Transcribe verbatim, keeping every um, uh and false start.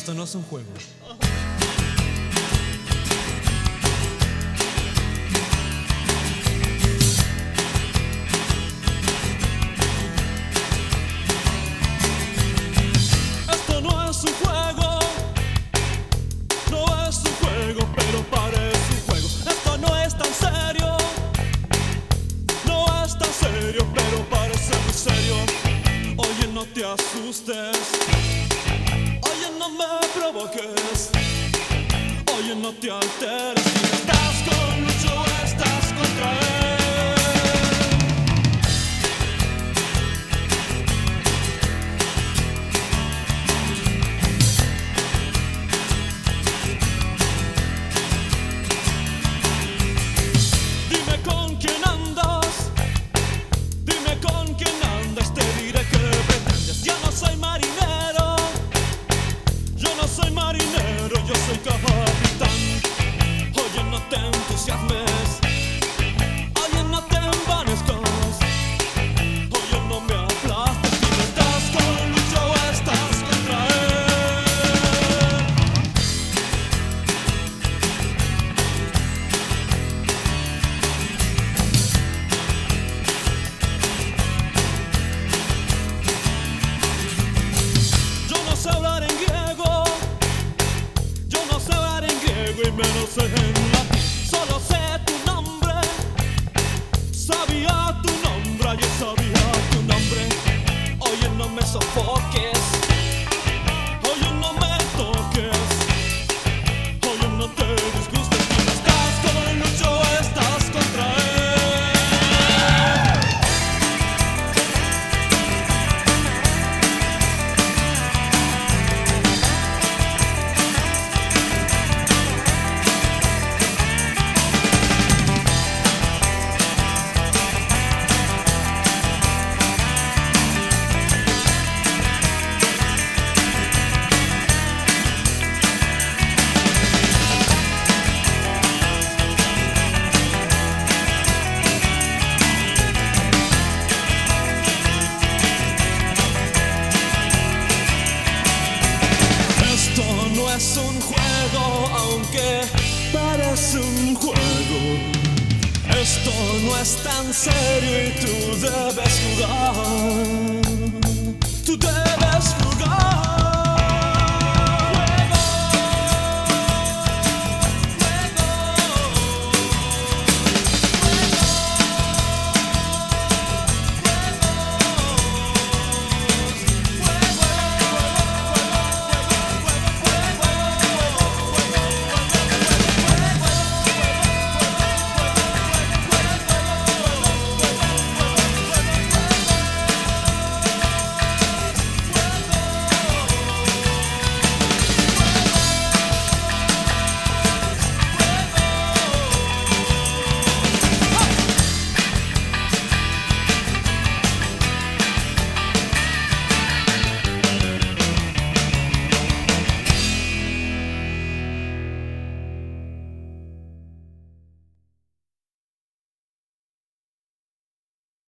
Esto no es un juego. Esto no es un juego, no es un juego, pero parece un juego. Esto no es tan serio, no es tan serio, pero parece muy serio. Oye, no te asustes, oye, no me provoques, oye, no te alteres. Si estás con Lucho, estás contra él. Dime con quién andas, dime con quién andas, te diré qué pretendes. Yo no soy marinero, yo no soy marinero, yo soy capitán. Oye, no te entusiasmes, oye, no te envanezcas, oye, no me aplastes. Si estás con Lucho, estás contra él. Yo no sé hablar en griego, yo no sé hablar en griego y menos en latín. Solo sé tu nombre, sabía tu nombre, yo sabía tu nombre. Oye, no me sofoques, oye, no me toques, oye, no te disgustes. Si no estás con Lucho, estás contra él. Esto no es un juego, aunque parece un juego. Esto no es tan serio y tú debes jugar. Tú debes jugar.